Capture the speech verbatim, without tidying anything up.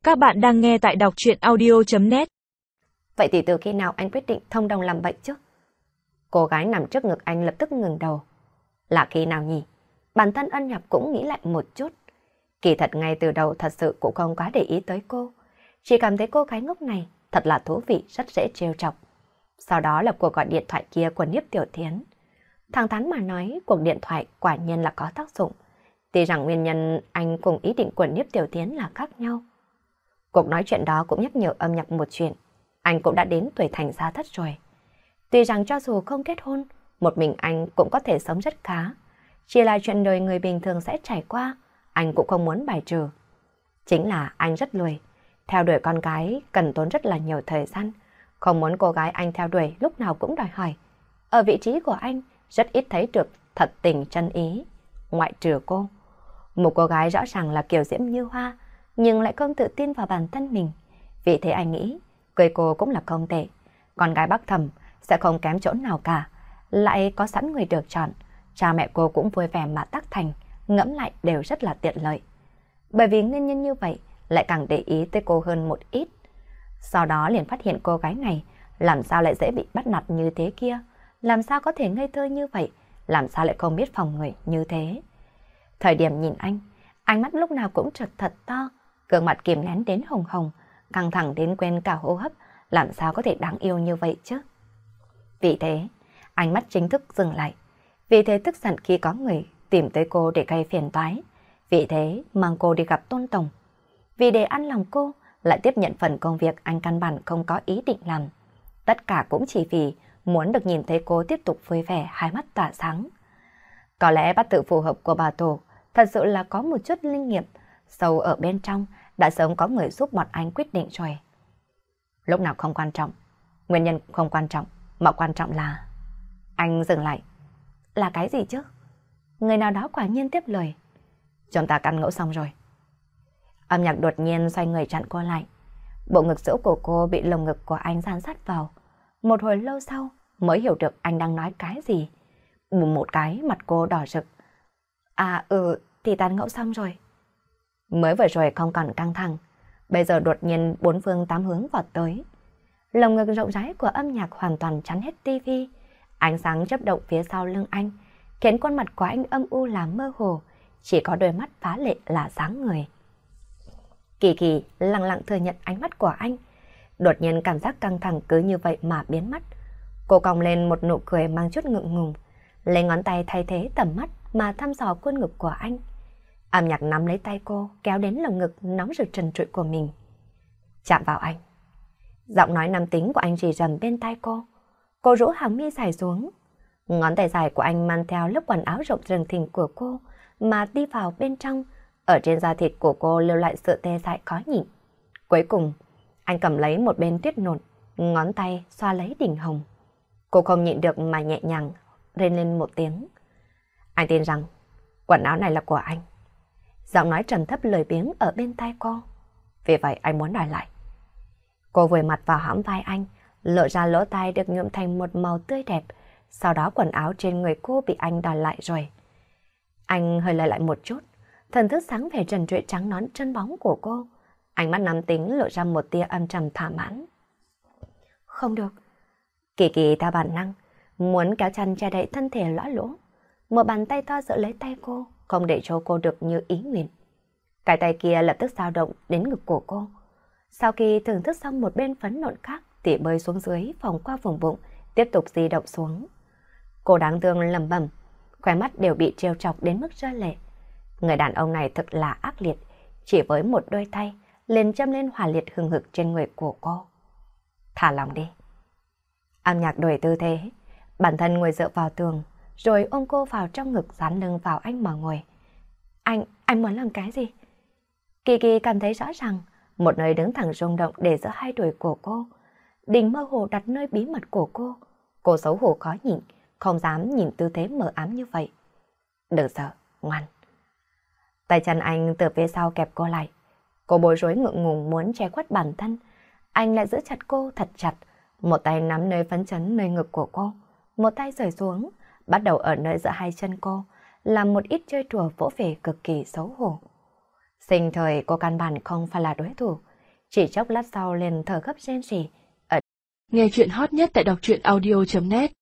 Các bạn đang nghe tại đọc truyện audio chấm net. Vậy thì từ khi nào anh quyết định thông đồng làm bệnh chứ? Cô gái nằm trước ngực anh lập tức ngừng đầu. Là khi nào nhỉ? Bản thân Ân Nhạc cũng nghĩ lại một chút. Kỳ thật ngay từ đầu thật sự cũng không quá để ý tới cô. Chỉ cảm thấy cô gái ngốc này thật là thú vị, rất dễ trêu chọc. Sau đó là cuộc gọi điện thoại kia của Niếp Tiểu Thiến. Thẳng thắn mà nói, cuộc điện thoại quả nhiên là có tác dụng. Tuy rằng nguyên nhân anh cùng ý định của Niếp Tiểu Thiến là khác nhau. Cuộc nói chuyện đó cũng nhắc nhở Âm Nhạc một chuyện. Anh cũng đã đến tuổi thành gia thất rồi. Tuy rằng cho dù không kết hôn, một mình anh cũng có thể sống rất khá. Chỉ là chuyện đời người bình thường sẽ trải qua, anh cũng không muốn bài trừ. Chính là anh rất lười. Theo đuổi con gái cần tốn rất là nhiều thời gian. Không muốn cô gái anh theo đuổi lúc nào cũng đòi hỏi. Ở vị trí của anh, rất ít thấy được thật tình chân ý. Ngoại trừ cô. Một cô gái rõ ràng là kiều diễm như hoa, nhưng lại không tự tin vào bản thân mình. Vì thế anh nghĩ, cưới cô cũng là không tệ. Con gái Bắc Thẩm sẽ không kém chỗ nào cả. Lại có sẵn người được chọn. Cha mẹ cô cũng vui vẻ mà tác thành, ngẫm lại đều rất là tiện lợi. Bởi vì nguyên nhân như vậy, lại càng để ý tới cô hơn một ít. Sau đó liền phát hiện cô gái này làm sao lại dễ bị bắt nạt như thế kia. Làm sao có thể ngây thơ như vậy, làm sao lại không biết phòng người như thế. Thời điểm nhìn anh, ánh mắt lúc nào cũng trợt thật to, gương mặt kìm nén đến hồng hồng, căng thẳng đến quên cả hô hấp, làm sao có thể đáng yêu như vậy chứ. Vì thế, ánh mắt chính thức dừng lại. Vì thế tức giận khi có người tìm tới cô để gây phiền toái. Vì thế mang cô đi gặp Tôn Tổng. Vì để ăn lòng cô, lại tiếp nhận phần công việc anh căn bản không có ý định làm. Tất cả cũng chỉ vì muốn được nhìn thấy cô tiếp tục vui vẻ, hai mắt tỏa sáng. Có lẽ bát tự phù hợp của bà Tổ thật sự là có một chút linh nghiệm, sâu ở bên trong đã sớm có người giúp bọn anh quyết định rồi. Lúc nào không quan trọng, nguyên nhân không quan trọng, mà quan trọng là... Anh dừng lại. Là cái gì chứ? Người nào đó quả nhiên tiếp lời. Chúng ta căn ngẫu xong rồi. Âm Nhạc đột nhiên xoay người chặn cô lại. Bộ ngực sữa của cô bị lồng ngực của anh dán sát vào. Một hồi lâu sau mới hiểu được anh đang nói cái gì. Bùm một cái mặt cô đỏ rực. À ừ, thì tán ngẫu xong rồi. Mới vừa rồi không còn căng thẳng, bây giờ đột nhiên bốn phương tám hướng vọt tới. Lồng ngực rộng rãi của Âm Nhạc hoàn toàn chắn hết tivi. Ánh sáng chớp động phía sau lưng anh, khiến khuôn mặt của anh âm u làm mơ hồ, chỉ có đôi mắt phá lệ là sáng người. Kỳ Kỳ lặng lặng thừa nhận ánh mắt của anh. Đột nhiên cảm giác căng thẳng cứ như vậy mà biến mất. Cô cong lên một nụ cười mang chút ngượng ngùng, lấy ngón tay thay thế tầm mắt mà thăm dò khuôn ngực của anh. Âm Nhạc nắm lấy tay cô, kéo đến lồng ngực nóng rực trần trụi của mình. Chạm vào anh. Giọng nói nam tính của anh rì rầm bên tai cô. Cô rũ hàng mi dài xuống. Ngón tay dài của anh mang theo lớp quần áo rộng rừng thình của cô mà đi vào bên trong. Ở trên da thịt của cô lưu lại sự tê dại khó nhịn. Cuối cùng, anh cầm lấy một bên tuyết nộn, ngón tay xoa lấy đỉnh hồng. Cô không nhịn được mà nhẹ nhàng rên lên một tiếng. Anh tin rằng quần áo này là của anh. Giọng nói trầm thấp lười biếng ở bên tai cô. Vì vậy anh muốn đòi lại. Cô vùi mặt vào hõm vai anh, lộ ra lỗ tai được nhuộm thành một màu tươi đẹp. Sau đó quần áo trên người cô bị anh đòi lại rồi. Anh hơi lại lại một chút, thần thức sáng về trần trụi trắng nõn chân bóng của cô. Ánh mắt nam tính lộ ra một tia âm trầm thỏa mãn. Không được. Kỳ Kỳ theo bản năng muốn kéo chăn che đậy thân thể lõa lỗ. Một bàn tay to giữ lấy tay cô, không để cho cô được như ý nguyện. Cái tay kia lập tức dao động đến ngực của cô. Sau khi thưởng thức xong một bên phấn nộn khác thì bơi xuống dưới, vòng qua vùng bụng, tiếp tục di động xuống. Cô đáng thương lẩm bẩm, khóe mắt đều bị trêu chọc đến mức rơi lệ. Người đàn ông này thật là ác liệt, chỉ với một đôi tay liền châm lên hỏa liệt hừng hực trên người của cô. Thả lòng đi. Âm Nhạc đổi tư thế, bản thân ngồi dựa vào tường, rồi ôm cô vào trong ngực dán lưng vào anh mà ngồi. Anh, anh muốn làm cái gì? Kỳ Kỳ cảm thấy rõ ràng, một nơi đứng thẳng rung động để giữa hai đùi của cô. Đỉnh mơ hồ đặt nơi bí mật của cô. Cô xấu hổ khó nhịn, không dám nhìn tư thế mờ ám như vậy. Đừng sợ, ngoan. Tay chân anh từ phía sau kẹp cô lại. Cô bối rối ngượng ngùng muốn che khuất bản thân. Anh lại giữ chặt cô thật chặt. Một tay nắm nơi phấn chấn nơi ngực của cô. Một tay rời xuống, bắt đầu ở nơi giữa hai chân cô, làm một ít chơi đùa vỗ về cực kỳ xấu hổ. Sinh thời cô căn bản không phải là đối thủ, Chỉ chốc lát sau liền thở gấp rên rỉ. Nghe chuyện hot nhất tại đọc truyện audio chấm net